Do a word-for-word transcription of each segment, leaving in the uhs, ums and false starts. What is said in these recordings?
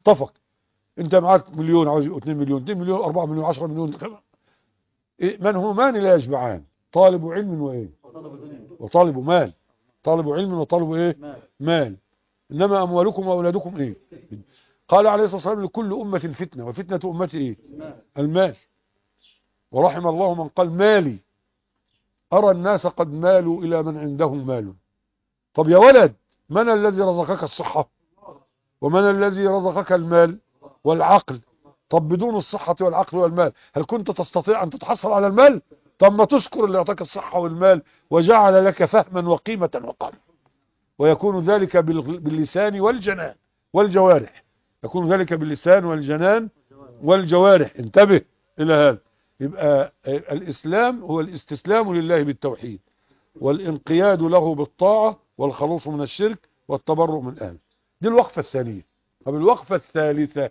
اتفق. انت معاك مليون عاوز اتنين مليون، اتنين مليون، اربعة مليون، عشرة مليون، إيه؟ منهومان لا يشبعان، طالب علم وايه وطالب مال. طالب علم وطالب ايه مال. انما اموالكم واولادكم ايه. قال عليه الصلاه والسلام لكل امه فتنه، وفتنه امتي ايه المال. ورحم الله من قال مالي، ارى الناس قد مالوا الى من عنده مال. طب يا ولد، من الذي رزقك الصحه ومن الذي رزقك المال والعقل؟ طب بدون الصحة والعقل والمال هل كنت تستطيع أن تتحصل على المال؟ طب ما تشكر اللي أعطاك الصحة والمال وجعل لك فهما وقيمة وقامة. ويكون ذلك باللسان والجنان والجوارح. يكون ذلك باللسان والجنان والجوارح. انتبه إلى هذا. يبقى الإسلام هو الاستسلام لله بالتوحيد، والانقياد له بالطاعة، والخلوص من الشرك، والتبرؤ من أهله. دي الوقفة الثانية. طب الوقفة الثالثة،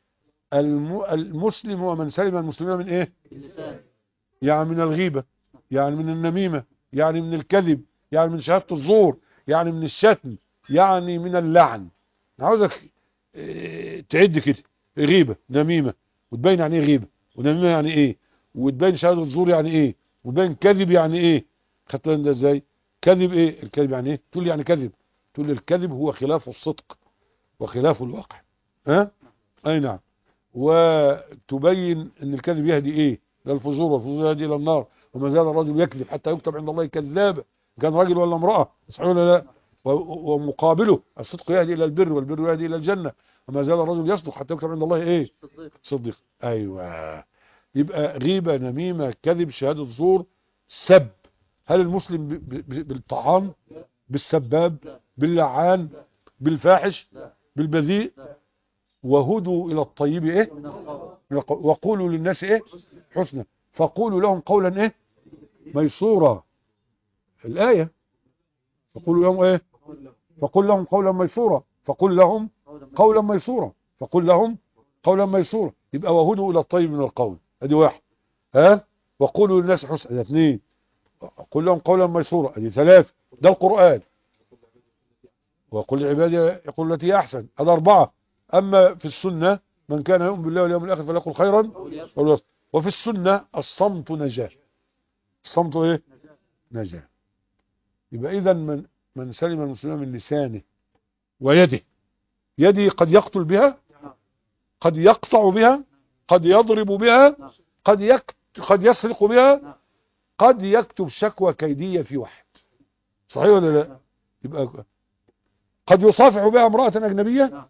المسلم هو من سلم المسلمين من ايه؟ يعني من الغيبة، يعني من النميمة، يعني من الكذب، يعني من شهادة الزور، يعني من الشتم، يعني من اللعن. عاوزك اه تعد كده: غيبة، نميمة، وتبين يعني ايه غيبة، ونميمة يعني ايه، وتبين شهادة الزور يعني ايه، وتبين كذب يعني ايه. خدت بالك ده ازاي؟ كذب ايه؟ الكذب يعني ايه؟ تقول لي يعني كذب، تقول لي الكذب هو خلاف الصدق وخلاف الواقع. ها؟ اي نعم. وتبين ان الكذب يهدي ايه؟ للفجور، والفجور يهدي الى النار. وما زال الرجل يكذب حتى يكتب عند الله كذابا، كان رجل ولا امرأة، صحيح ولا لا؟ ومقابله الصدق يهدي الى البر، والبر يهدي الى الجنة. وما زال الرجل يصدق حتى يكتب عند الله ايه؟ صديق. ايوه. يبقى غيبة، نميمة، كذب، شهادة زور، سب. هل المسلم بالطعام، بالسباب، باللعان، بالفاحش، بالبذيء؟ وهدوا الى الطيب ايه؟ وقولوا للناس ايه؟ حسنا. فقولوا لهم قولا ايه؟ ميسورا. الآية فقولوا لهم ايه؟ فقل لهم قولا ميسورا. فقل لهم قولا ميسورا. فقل لهم قولا ميسورا. يبقى وهدوا الى الطيب من القول، ادي واحد. ها؟ وقولوا للناس حسنا، ادي اثنين. قل لهم قولا ميسورا، ادي ثلاث. ده القرآن. وقل لعبادي يقول التي هي احسن، هذا اربعة. اما في السنة من كان يؤمن بالله واليوم الاخر فليقل خيرا أو ليصمت. وفي السنة الصمت نجاة. الصمت ايه؟ نجاة. يبقى اذا من من سلم المسلمين من لسانه ويده. يده قد يقتل بها، قد يقطع بها، قد يضرب بها، قد يكت... قد يسرق بها، قد يكتب شكوى كيدية في واحد. صحيح ولا لا؟ يبقى قد يصافح بها امرأة أجنبية،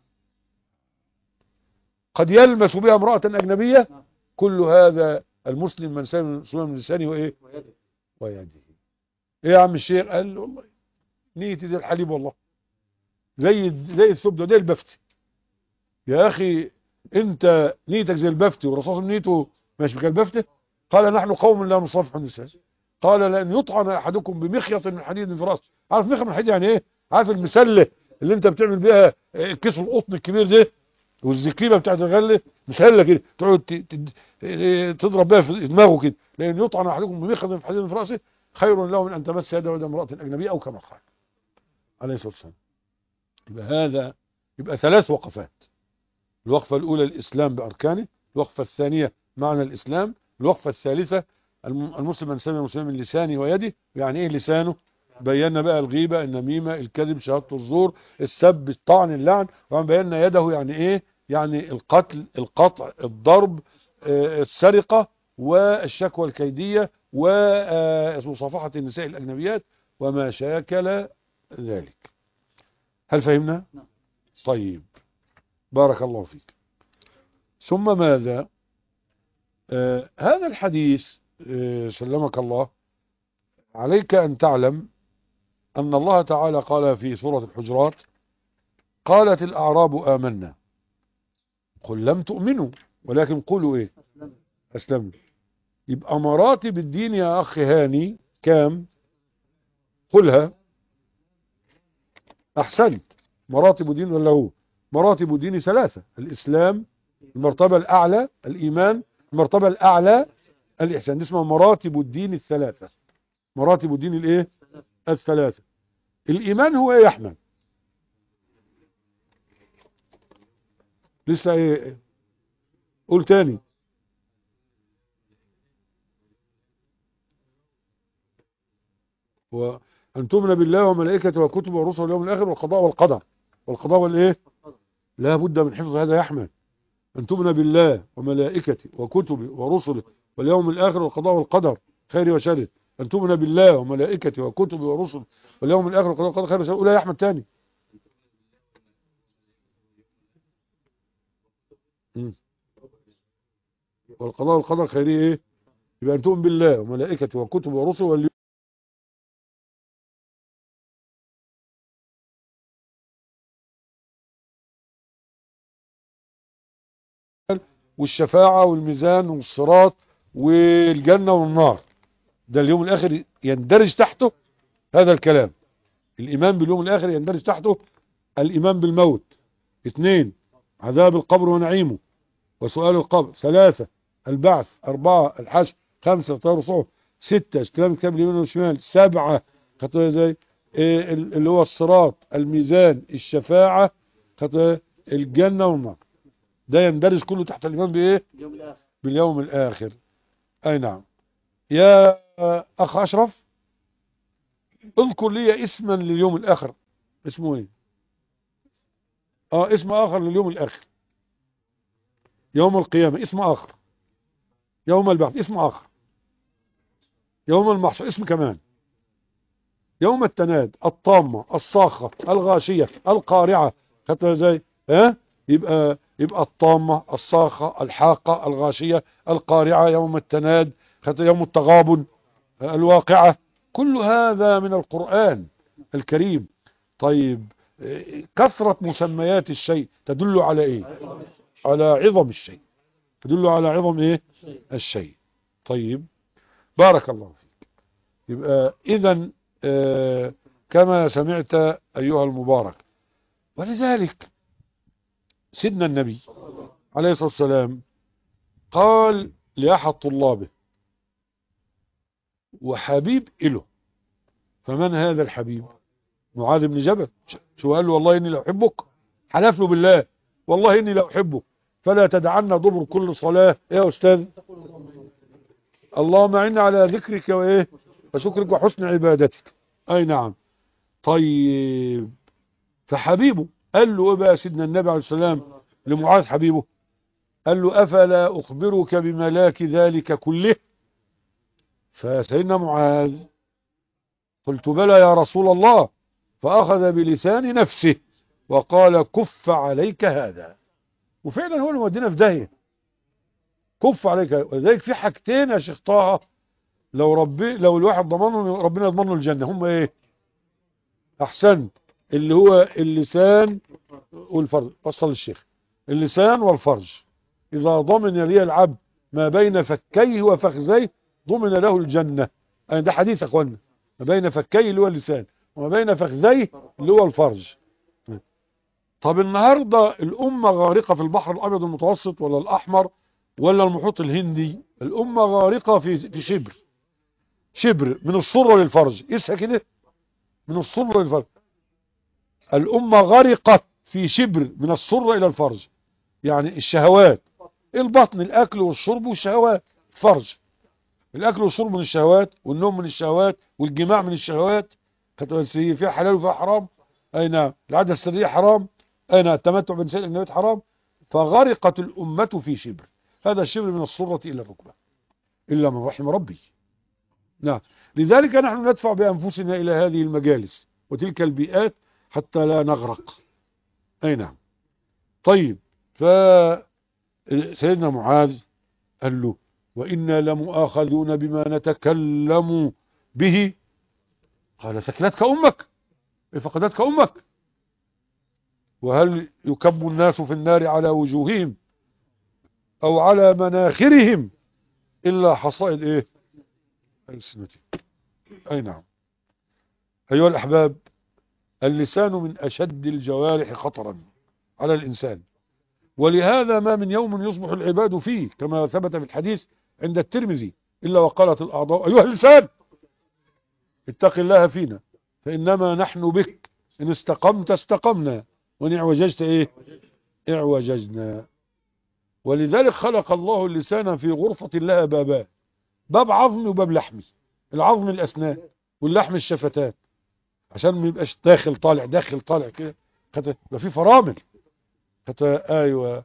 قد يلمس بها امرأة أجنبية. كل هذا المسلم من سلم المسلمين من لسانه وايه؟ ويده. ايه يا عم الشيخ؟ قال له والله نيتي زي الحليب، والله زي زي الثوب ده البفتي. يا اخي انت نيتك زي البفتي، والرسول نيته ماشي كالبفتة. قال نحن قوم لا نصافح النساء. قال لان يطعن احدكم بمخيط من حديد في راسه. عارف مخيط من حديد يعني ايه؟ عارف المسله اللي انت بتعمل بيها الكيس القطن الكبير ده، والزكيبه بتاعت الغله، مسله كده تقعد تضرب بيها في دماغه كده. لان يطعن احدكم بمخيط من حديد في راسه خير له من ان تمس يده يد امراه اجنبيه، او كما قال عليه الصلاه والسلام. يبقى هذا يبقى ثلاث وقفات. الوقفة الأولى الإسلام بأركانه، الوقفة الثانية معنى الإسلام، الوقفة الثالثة المسلم من سلم المسلمين من لسانه ويده. يعني إيه لسانه؟ بينا بقى الغيبة، النميمة، الكذب، شهادة الزور، السب، الطعن، اللعن. وعن بينا يده يعني إيه؟ يعني القتل، القطع، الضرب، آه السرقة، والشكوى الكيدية، ومصافحة النساء الأجنبيات، وما شاكل ذلك. هل فهمنا؟ طيب، بارك الله فيك. ثم ماذا؟ آه هذا الحديث آه سلمك الله، عليك أن تعلم أن الله تعالى قال في سورة الحجرات: قالت الأعراب آمنا قل لم تؤمنوا ولكن قولوا إيه؟ أسلموا. يبقى مراتب الدين يا أخي هاني كام؟ قلها. أحسنت. مراتب الدين ولا هو؟ مراتب الدين ثلاثة: الإسلام، المرتبة الأعلى الإيمان، المرتبة الأعلى الإحسان. دي اسمها مراتب الدين الثلاثة. مراتب الدين الايه؟ الثلاثة. الإيمان هو ايه يا أحمد؟ لسه ايه؟ قول تاني. وأن تؤمن بالله وملائكته وكتبه ورسله واليوم الآخر والقضاء والقدر. والقضاء والإيه؟ لا بد من حفظ هذا يا أحمد. أن تؤمن بالله وملائكته وكتبه ورسله واليوم الآخر والقضاء والقدر خير وشر. أن تؤمن بالله وملائكته وكتبه ورسله واليوم الآخر والقضاء والقدر خير وشر. قول يا أحمد تاني. مم. والقضاء والقدر خير إيه؟ يبقى أن تؤمن بالله وملائكته وكتبه ورسله واليوم والشفاعة والميزان والصراط والجنة والنار. ده اليوم الآخر يندرج تحته هذا الكلام. الإيمان باليوم الآخر يندرج تحته الإيمان بالموت. اثنين، عذاب القبر ونعيمه وسؤال القبر. ثلاثة، البعث. أربعة، الحشر. خمسة، طير صعب. ستة، استلام الكتاب اليمين والشمال. سبعة، خطوة زي إيه اللي هو الصراط، الميزان، الشفاعة، خطوة الجنة والنار. ده يندرج كله تحت الإيمان بإيه؟ باليوم الآخر. أي نعم. يا أخ أشرف، اذكر لي اسما لليوم الآخر. اسمه ايه؟ اه اسم آخر لليوم الآخر. يوم القيامة اسم آخر. يوم البعث اسم آخر. يوم المحشر اسم كمان. يوم التناد، الطامة، الصاخة، الغاشية، القارعة. خدتها ازاي؟ ها؟ يبقى يبقى الطامة، الصاخة، الحاقة، الغاشية، القارعة، يوم التناد، خدتها يوم التغابن، الواقعة. كل هذا من القرآن الكريم. طيب كثرة مسميات الشيء تدل على ايه؟ على عظم الشيء. تدل على عظم ايه؟ الشيء. طيب بارك الله فيك. يبقى اذا آه كما سمعت ايها المبارك. ولذلك سيدنا النبي عليه الصلاة والسلام قال لأحد طلابه وحبيب إله. فمن هذا الحبيب؟ معاذ بن جبل. شو قال له؟ والله إني لأحبك. حلف له بالله والله إني لأحبك فلا تدعنا دبر كل صلاة. يا أستاذ اللهم أعني على ذكرك وإيه وشكرك وحسن عبادتك. أي نعم. طيب فحبيبه قال له إيه بقى سيدنا النبي عليه السلام لمعاذ حبيبه؟ قال له أفلا أخبرك بملاك ذلك كله؟ فسيدنا معاذ قلت بلى يا رسول الله. فأخذ بلسان نفسه وقال كف عليك هذا. وفعلا هو اللي مودينا في داهية. كف عليك. ولذلك في حاجتين يا شيخ طه لو ربي لو الواحد ضمنه ربنا يضمن له الجنة. هم ايه؟ احسنت. اللي هو اللسان والفرج. وصل الشيخ. اللسان والفرج. اذا ضمن لي العبد ما بين فكيه وفخذيه ضمن له الجنة. يعني ده حديث يا اخوانا. ما بين فكيه اللي هو اللسان وما بين فخذيه اللي هو الفرج. طب النهاردة الأمة غارقة في البحر الأبيض المتوسط ولا الأحمر ولا المحيط الهندي؟ الأمة غارقة في في شبر. شبر من السرة للفرج. قيسها كده. من السرة للفرج. الأمة غرقت في شبر من السرة إلى الفرج. يعني الشهوات. البطن، الأكل والشرب والشهوات. فرج. الأكل والشرب من الشهوات والنوم من الشهوات والجماع من الشهوات. فيها حلال وفيها حرام. أي نعم. العادة السرية حرام. أي نعم. التمتع بنساء الأجنبيات حرام. فغرقت الأمة في شبر. هذا الشبر من السرة إلى الركبة إلا من رحم ربي. نعم. لذلك نحن ندفع بأنفسنا إلى هذه المجالس وتلك البيئات حتى لا نغرق. أي نعم. طيب فسيدنا معاذ قال له وإنا لمؤاخذون بما نتكلم به. قال ثكلتك أمك. فقدتك أمك. وهل يكب الناس في النار على وجوههم أو على مناخرهم إلا حصائد إيه؟ ألسنتهم. أي نعم. أيها الأحباب اللسان من أشد الجوارح خطرا على الإنسان. ولهذا ما من يوم يصبح العباد فيه كما ثبت في الحديث عند الترمذي إلا وقالت الأعضاء أيها اللسان اتق الله فينا فإنما نحن بك إن استقمت استقمنا وإن اعوججت إيه اعوججنا. ولذلك خلق الله اللسان في غرفة لها بابان، باب عظمي وباب لحمي. العظم الأسنان واللحم الشفتان، عشان ما يبقاش داخل طالع داخل طالع كده، يبقى في فرامل. ايوه.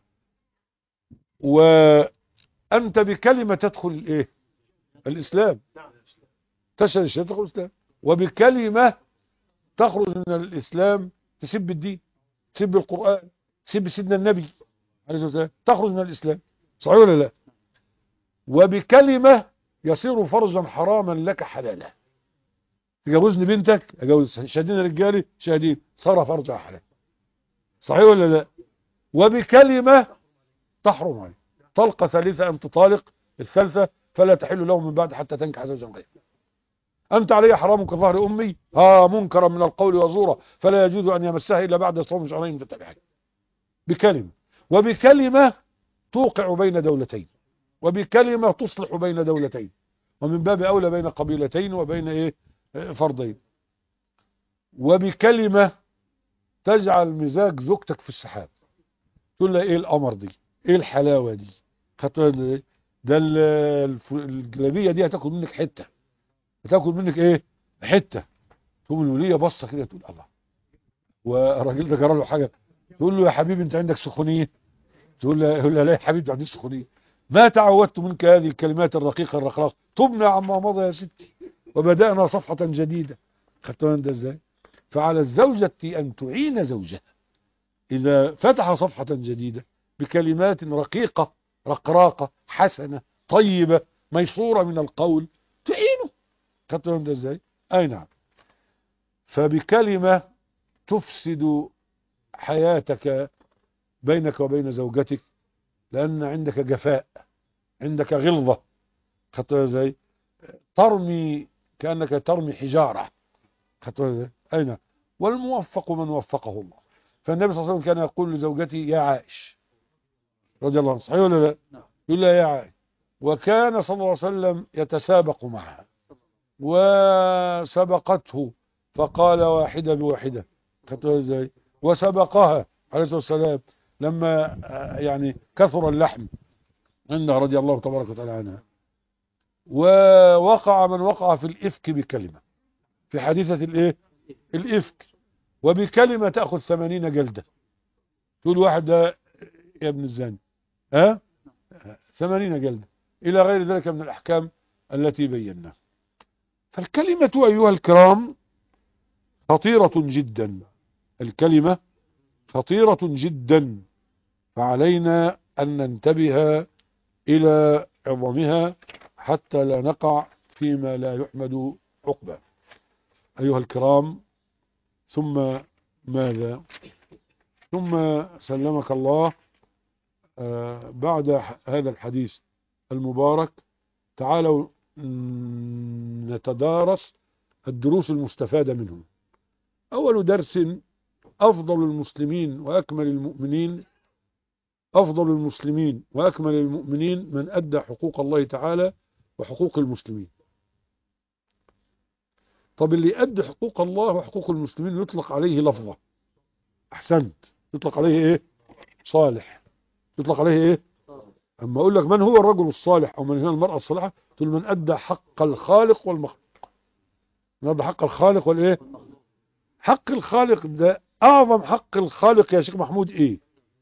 وأنت بكلمة تدخل الايه؟ الإسلام. تشهد الشهادة تدخل الإسلام، وبكلمة تخرج من الإسلام تسب الدين، تسب القرآن، تسب سيدنا النبي عليه الصلاة والسلام، تخرج من الإسلام. صحيح ولا لا؟ وبكلمة يصير فرجا حراما لك حلالا. تجوزني بنتك اجوز، شاهدين رجالي شاهدين، صار فرجا حلال. صحيح ولا لا؟ وبكلمة تحرم عليه. طلقة ثالثة أن تطالق، الثالثة فلا تحل له من بعد حتى تنكح زوجا غيره. أنت علي حرام كظهر أمي، ها منكرا من القول وزورا، فلا يجوز أن يمسها إلا بعد صوم شهرين متتابعين. بكلمة. وبكلمة توقع بين دولتين، وبكلمة تصلح بين دولتين، ومن باب أولى بين قبيلتين وبين إيه؟ فردين. وبكلمة تجعل مزاج زوجتك في السحاب، تقول لها ايه القمر دي، ايه الحلاوة دي، ده الجلابية دي هتاكل منك حتة، هتاكل منك ايه حتة. تقوم الولية بصة كده تقول الله، والراجل ده جرى له حاجة، تقول له يا حبيبي انت عندك سخونية، تقول له يقول لها لا يا حبيبي عندي سخونية، ما تعودت منك هذه الكلمات الرقيقة الرخراق، تبنى عما مضى يا ستي وبدأنا صفحة جديدة. خدتوا ده ازاي؟ فعلى الزوجة ان تعين زوجها إذا فتح صفحة جديدة بكلمات رقيقة رقراقة حسنة طيبة ميسورة من القول، تعينه. خدتوا ده ازاي؟ أي نعم. فبكلمة تفسد حياتك بينك وبين زوجتك، لأن عندك جفاء، عندك غلظة. خدتوا ازاي؟ ترمي كأنك ترمي حجارة. خدتوا ازاي؟ أي نعم. والموفق من وفقه الله. فالنبي صلى الله عليه وسلم كان يقول لزوجته يا عائش رضي الله عنها، صحيح ولا لا؟ يقول لها يا عائش. وكان صلى الله عليه وسلم يتسابق معها، وسبقته فقال واحدة بواحدة. خدتوا ازاي؟ وسبقها عليه الصلاة والسلام لما يعني كثر اللحم عندها رضي الله تبارك وتعالى عنها. ووقع من وقع في الإفك بكلمة، في حادثة الايه؟ الإفك. وبكلمة تأخذ ثمانين جلدة. تقول واحد ده يا ابن الزاني، ها ثمانين جلدة، إلى غير ذلك من الأحكام التي بيناها. فالكلمة أيها الكرام خطيرة جدا، الكلمة خطيرة جدا، فعلينا أن ننتبه إلى عظمها حتى لا نقع فيما لا يحمد عقباه. أيها الكرام، ثم ماذا؟ ثم سلمك الله آه بعد هذا الحديث المبارك تعالوا نتدارس الدروس المستفادة منه. أول درس: أفضل المسلمين وأكمل المؤمنين أفضل المسلمين وأكمل المؤمنين من أدى حقوق الله تعالى وحقوق المسلمين. طب اللي يؤدي حقوق الله وحقوق المسلمين يطلق عليه لفظة، أحسنت، يطلق عليه إيه؟ صالح. يطلق عليه إيه؟ أما أقول لك من هو الرجل الصالح أو من هي المرأة الصالحة، تقول من أدى حق الخالق والمخلوق. من أدى حق الخالق والإيه؟ حق الخالق ده أعظم حق الخالق يا شيخ محمود إيه؟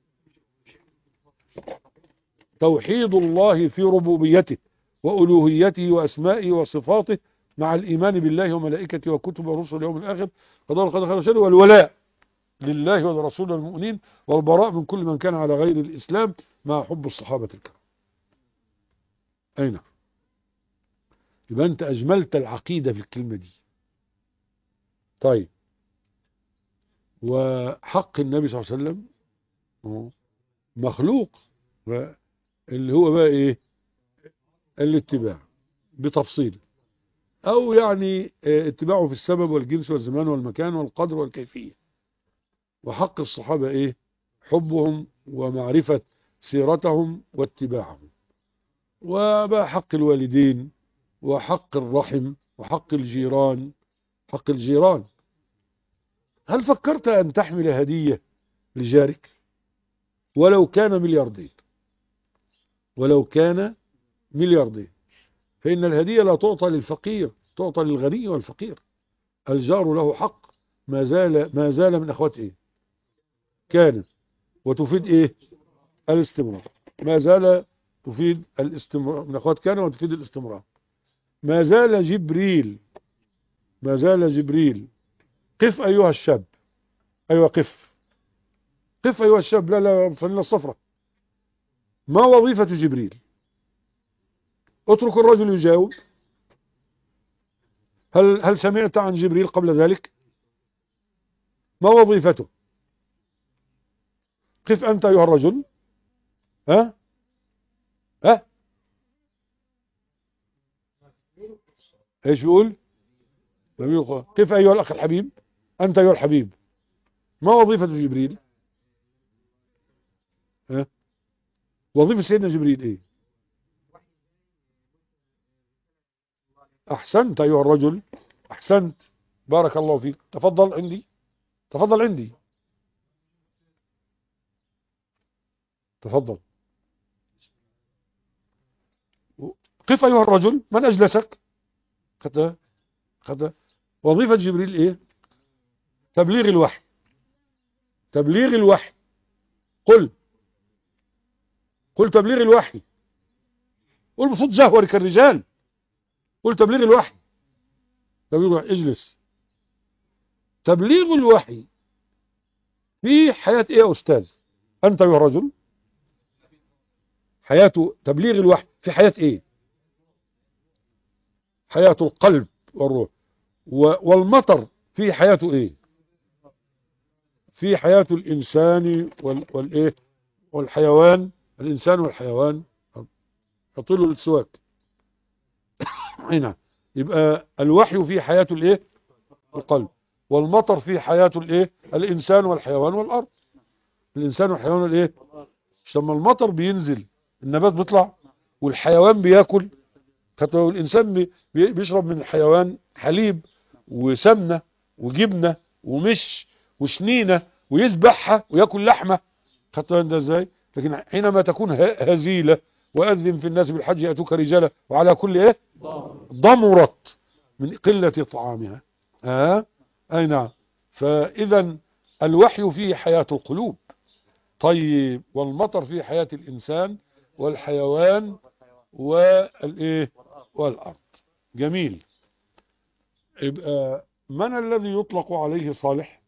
توحيد الله في ربوبيته وألوهيته وأسمائه وصفاته، مع الإيمان بالله وملائكته وكتبه ورسله واليوم الآخر قضاء القدر خير وشر، والولاء لله ولرسوله والمؤمنين، والبراء من كل من كان على غير الإسلام، مع حب الصحابة الكرام. أين؟ يبقى أنت أجملت العقيدة في الكلمة دي. طيب، وحق النبي صلى الله عليه وسلم مخلوق، اللي هو بقى إيه؟ الاتباع بتفصيل، أو يعني اتباعه في السبب والجنس والزمان والمكان والقدر والكيفية. وحق الصحابة إيه؟ حبهم ومعرفة سيرتهم واتباعهم. وبقى حق الوالدين وحق الرحم وحق الجيران. حق الجيران، هل فكرت أن تحمل هدية لجارك؟ ولو كان ملياردير، ولو كان ملياردير، فإن الهدية لا تعطى للفقير، تعطى للغني والفقير. الجار له حق ما زال ما زال من أخوات إيه كان، وتفيد إيه الاستمرار. ما زال تفيد الاستمرار، من أخوات كان وتفيد الاستمرار. ما زال جبريل، ما زال جبريل. قف أيها الشاب، أيوة قف، قف أيها الشاب، لا لا فلنا الصفرة. ما وظيفة جبريل؟ اترك الرجل يجاوب. هل هل سمعت عن جبريل قبل ذلك؟ ما وظيفته؟ قف أنت أيها الرجل. ها ها ايش بيقول؟ قف أيها الأخ الحبيب، أنت أيها الحبيب. ما وظيفة جبريل؟ ها؟ وظيفة سيدنا جبريل إيه؟ أحسنت أيها الرجل، أحسنت، بارك الله فيك. تفضل عندي، تفضل عندي، تفضل. قف أيها الرجل، من أجلسك؟ خدها خدها. وظيفة جبريل إيه؟ تبليغ الوحي، تبليغ الوحي. قل، قل تبليغ الوحي. قل بصوت جهوري كالرجال. قل تبليغ الوحي، تبليغ الوحي. اجلس. تبليغ الوحي في حياة ايه يا استاذ؟ انت يا رجل، حياة تبليغ الوحي في حياة ايه؟ حياة القلب والروح. والمطر في حياته ايه؟ في حياة الانسان وال... والايه والحيوان. الانسان والحيوان. يطيل السواك. هنا يبقى الوحي في حياة الايه؟ القلب. والمطر في حياة الايه؟ الانسان والحيوان والارض. الانسان والحيوان والايه؟ مش لما المطر بينزل النبات بيطلع والحيوان بياكل. لو الانسان بي بيشرب من الحيوان حليب وسمنه وجبنه ومش وشنينه ويذبحها وياكل لحمه، خدت ده ازاي؟ لكن حينما تكون هزيله واذن في الناس بالحج ياتوك رجالا وعلى كل ايه ضمرت من قله طعامها. ها آه؟ اي نعم. فاذا الوحي فيه حياه القلوب. طيب والمطر فيه حياه الانسان والحيوان والايه والارض. جميل. يبقى من الذي يطلق عليه صالح؟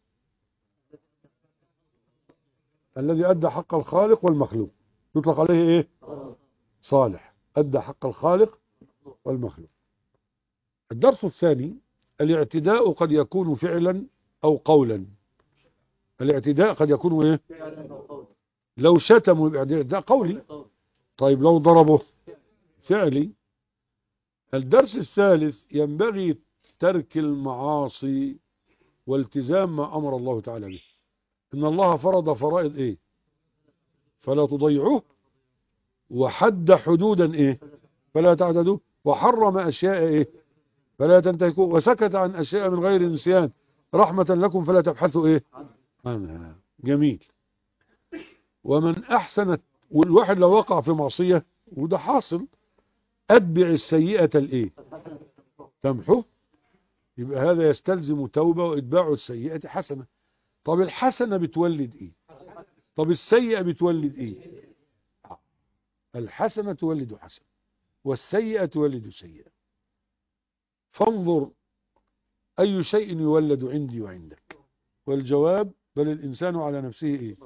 الذي ادى حق الخالق والمخلوق. يطلق عليه ايه؟ صالح، ادى حق الخالق والمخلوق. الدرس الثاني: الاعتداء قد يكون فعلا او قولا. الاعتداء قد يكون ايه؟ لو شتموا يبقى اعتداء قولي. طيب لو ضربه فعلي. الدرس الثالث: ينبغي ترك المعاصي والتزام ما امر الله تعالى به. ان الله فرض فرائض ايه؟ فلا تضيعوه. وحد حدودا ايه؟ فلا تعتدوه. وحرم اشياء ايه؟ فلا تنتهكوه. وسكت عن اشياء من غير نسيان رحمة لكم فلا تبحثوا ايه عنها. جميل. ومن احسن، والواحد لو وقع في معصية وده حاصل، اتبع السيئة الايه؟ تمحو. يبقى هذا يستلزم توبة واتباع السيئة حسنة. طب الحسنة بتولد ايه؟ طب السيئة بتولد ايه؟ الحسنة تولد حسنة والسيئة تولد سيئة. فانظر أي شيء يولد عندي وعندك. والجواب: بل الإنسان على نفسه إيه؟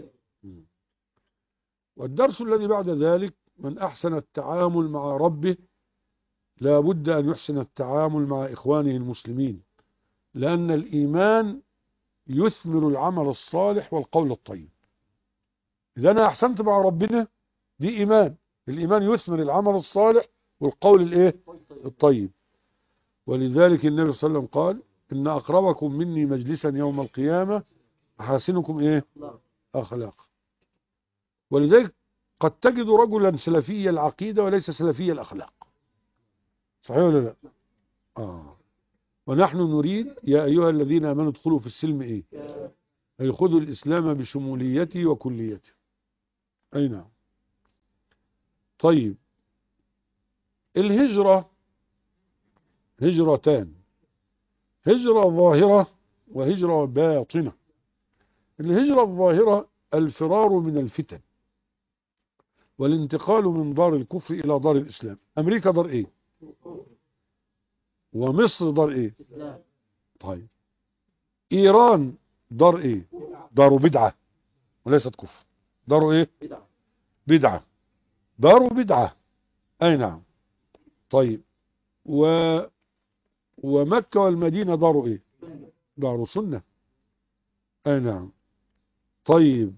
والدرس الذي بعد ذلك: من أحسن التعامل مع ربه لا بد أن يحسن التعامل مع إخوانه المسلمين، لأن الإيمان يثمر العمل الصالح والقول الطيب. إذا أنا أحسنت مع ربنا دي إيمان. الإيمان يثمر العمل الصالح والقول الإيه؟ الطيب. ولذلك النبي صلى الله عليه وسلم قال: إن أقربكم مني مجلسا يوم القيامة أحاسنكم إيه؟ أخلاق. ولذلك قد تجد رجلا سلفي العقيدة وليس سلفي الأخلاق. صحيح ولا لا؟ آه. ونحن نريد يا أيها الذين آمنوا ادخلوا في السلم إيه؟ أي خذوا الإسلام بشموليته وكليته. أي نعم. طيب الهجرة هجرتان، هجرة ظاهرة وهجرة باطنة. الهجرة الظاهرة الفرار من الفتن والانتقال من دار الكفر إلى دار الإسلام. أمريكا دار إيه؟ ومصر دار إيه؟ طيب إيران دار إيه؟ دار بدعة وليست كفر. دار إيه؟ بدعة. دار بدعة. أي نعم. طيب و... ومكة والمدينة دار إيه؟ دار سنة. أي نعم. طيب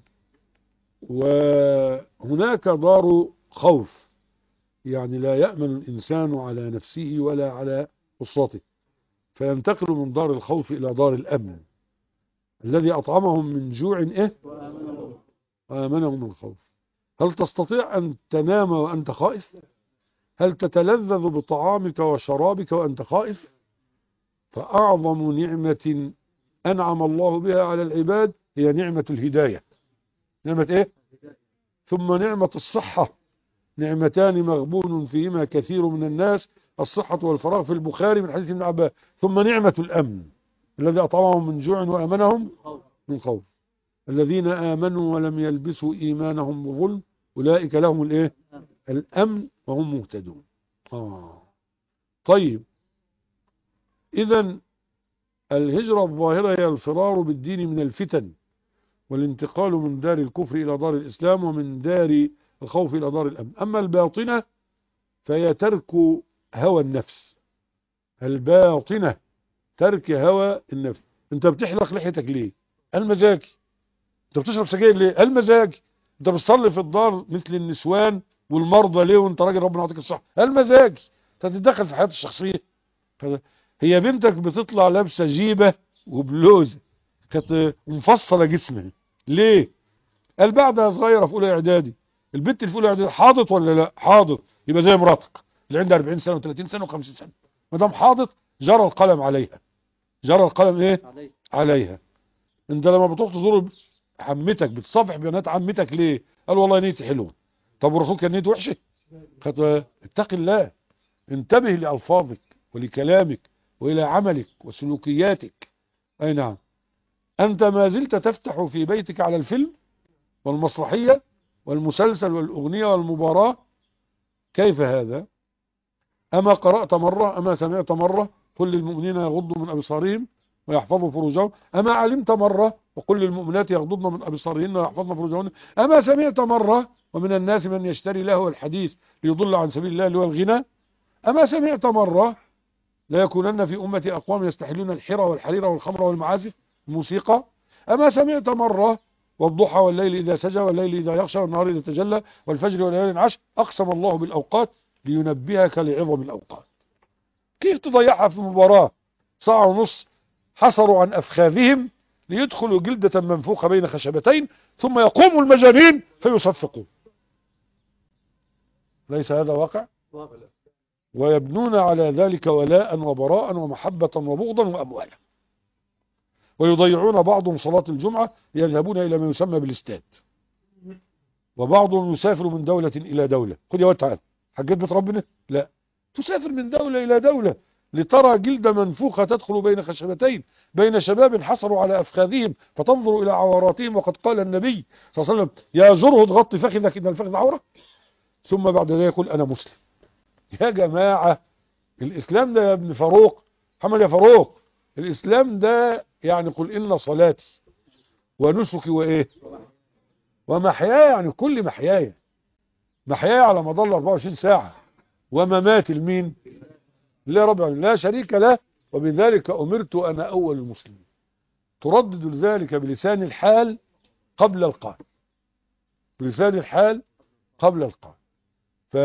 وهناك دار خوف، يعني لا يأمن الإنسان على نفسه ولا على أسرته، فينتقل من دار الخوف إلى دار الأمن. الذي أطعمهم من جوع إيه؟ وآمنهم من خوف. هل تستطيع أن تنام وأنت خائف؟ هل تتلذذ بطعامك وشرابك وأنت خائف؟ فأعظم نعمة أنعم الله بها على العباد هي نعمة الهداية. نعمة إيه؟ ثم نعمة الصحة، نعمتان مغبون فيهما كثير من الناس، الصحة والفراغ في البخاري من حديث ابن عباس. ثم نعمة الأمن الذي أطعمهم من جوع وأمنهم من خوف. الذين آمنوا ولم يلبسوا إيمانهم بظلم أولئك لهم الإيه؟ الأمن وهم مهتدون. آه. طيب إذن الهجرة الظاهرة هي الفرار بالدين من الفتن والانتقال من دار الكفر إلى دار الإسلام ومن دار الخوف إلى دار الأمن. أما الباطنة فهي ترك هوى النفس. الباطنة ترك هوى النفس. انت بتحلق لحيتك ليه؟ المزاجي. انت بتشرب سجاير ليه؟ المزاجي. انت بتصلي في الدار مثل النسوان والمرضى ليه وانت راجل ربنا يعطيك الصحة؟ المزاجي. انت تتدخل في حياتي الشخصية. هي بنتك بتطلع لابسه جيبه وبلوزه كانت مفصله جسمها ليه؟ قال بعدها صغيره في اولى اعدادي. البنت اللي في اولى اعدادي حاضت ولا لا؟ حاضت. يبقى زي مراتك اللي عندها أربعين سنه و30 سنه و50 سنه، ما دام حاضت جرى القلم عليها. جرى القلم ايه؟ عليها. انت لما بتروح تزور عمتك بتصافح بنات عمتك ليه؟ قال والله نيتي حلوه. طب والرسول كان نيته وحشه؟ اتق الله، انتبه لألفاظك ولكلامك وإلى عملك وسلوكياتك. أي نعم. أنت ما زلت تفتح في بيتك على الفيلم والمسرحية والمسلسل والأغنية والمباراة. كيف هذا؟ أما قرأت مرة؟ أما سمعت مرة قل للمؤمنين يغضوا من أبصارهم ويحفظوا فروجهم؟ أما علمت مرة وقل للمؤمنات يغضضن من أبصارهن ويحفظن فروجهن؟ أما سمعت مرة ومن الناس من يشتري لهو الحديث ليضل عن سبيل الله اللي هو الغنى؟ أما سمعت مرة لا يكونن في أمتي أقوام يستحلون الحرى والحرير والخمر والمعازف الموسيقى؟ أما سمعت مرة والضحى والليل إذا سجى والليل إذا يغشى والنهار إذا تجلى والفجر وليال عشر أقسم الله بالأوقات لينبهك لعظم الأوقات؟ كيف تضيعها في مباراة ساعة ونص حصروا عن أفخاذهم ليدخلوا جلدة منفوخة بين خشبتين ثم يقوم المجانين فيصفقون؟ ليس هذا واقع؟ ويبنون على ذلك ولاء وبراء ومحبة وبغضا وأموالا، ويضيعون بعضهم صلاة الجمعة يذهبون إلى ما يسمى بالاستاد، وبعضهم يسافر من دولة إلى دولة. خد يا واد تعال، حجيت بيت ربنا؟ لا، تسافر من دولة إلى دولة لترى جلدة منفوخة تدخل بين خشبتين بين شباب حصروا على أفخاذهم فتنظر إلى عوراتهم. وقد قال النبي صلى الله عليه وسلم يا جرهد غطي فخذك إن الفخذ عورة، ثم بعد ذلك يقول أنا مسلم. يا جماعة الإسلام ده يا ابن فاروق محمد يا فاروق، الإسلام ده يعني قل إن صلاتي ونسكي وإيه ومحياي، يعني كل محياي محياي على مدار أربعة وعشرين ساعة، ومماتي لمين؟ لا رب العالمين لا شريك له، وبذلك أمرت أنا أول المسلمين. تردد ذلك بلسان الحال قبل القال، بلسان الحال قبل القال. ف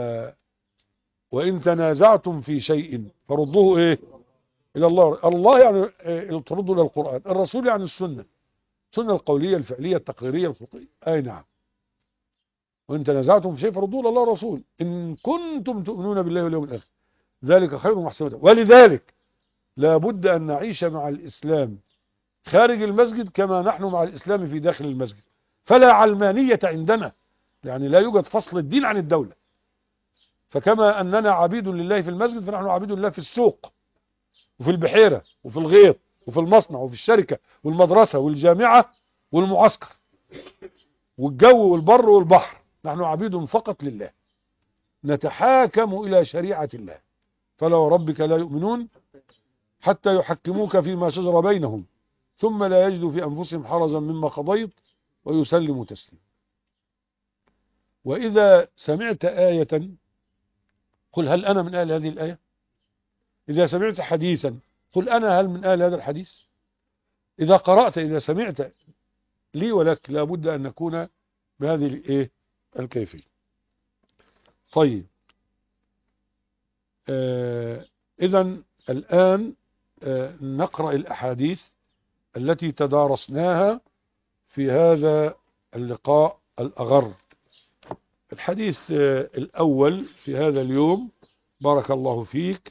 وإن تنازعتم في شيء فردوه إيه؟ إلى الله. الله يعني إيه؟ تردوا إلى القرآن. الرسول يعني السنة، السنة القولية الفعلية التقريرية الخطية. أي نعم. وإن تنازعتم في شيء فردوه إلى الله الرسول إن كنتم تؤمنون بالله واليوم الآخر ذلك خير وأحسن. ولذلك لابد أن نعيش مع الإسلام خارج المسجد كما نحن مع الإسلام في داخل المسجد. فلا علمانية عندنا يعني لا يوجد فصل الدين عن الدولة. فكما أننا عبيد لله في المسجد فنحن عبيد لله في السوق وفي البحيرة وفي الغيط وفي المصنع وفي الشركة والمدرسة والجامعة والمعسكر والجو والبر والبحر. نحن عبيد فقط لله نتحاكم إلى شريعة الله. فلا وربك لا يؤمنون حتى يحكموك فيما شجر بينهم ثم لا يجدوا في أنفسهم حرجا مما قضيت ويسلموا تسليما. وإذا سمعت آية قل هل أنا من أهل هذه الآية. إذا سمعت حديثا قل أنا هل من أهل هذا الحديث. إذا قرأت إذا سمعت لي ولك لابد أن نكون بهذه الإيه الكيفية. طيب آه إذن الآن آه نقرأ الأحاديث التي تدارسناها في هذا اللقاء الأغر. الحديث آه الأول في هذا اليوم بارك الله فيك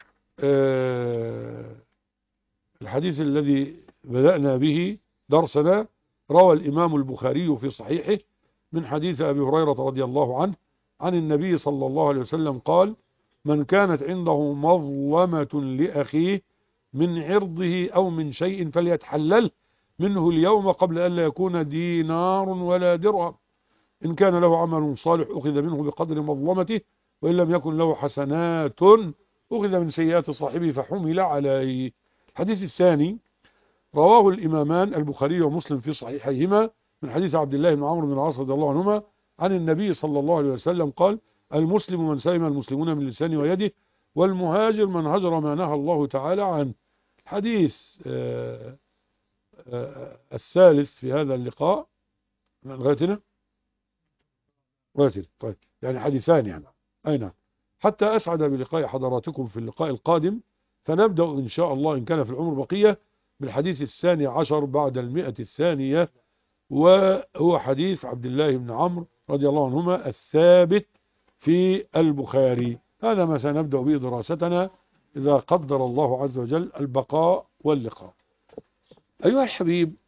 آه الحديث الذي بدأنا به درسنا روى الإمام البخاري في صحيحه من حديث أبي هريرة رضي الله عنه عن النبي صلى الله عليه وسلم قال من كانت عنده مظلمة لأخيه من عرضه أو من شيء فليتحلل منه اليوم قبل أن لا يكون دينار ولا درهم. إن كان له عمل صالح أخذ منه بقدر مظلمته وإن لم يكن له حسنات أخذ من سيئات صاحبه فحمل عليه. الحديث الثاني رواه الإمامان البخاري ومسلم في صحيحيهما من حديث عبد الله بن عمرو بن العاص رضي الله عنهما عن النبي صلى الله عليه وسلم قال المسلم من سلم المسلمون من لسانه ويده والمهاجر من هجر ما نهى الله تعالى عنه. حديث آآ آآ الثالث في هذا اللقاء لغاية هنا طيب يعني حديثان يعني أين حتى أسعد بلقاء حضراتكم في اللقاء القادم. فنبدأ إن شاء الله إن كان في العمر بقية بالحديث الثاني عشر بعد المئة الثانية وهو حديث عبد الله بن عمرو رضي الله عنهما الثابت في البخاري. هذا ما سنبدأ به دراستنا إذا قدر الله عز وجل البقاء واللقاء. أيها الحبيب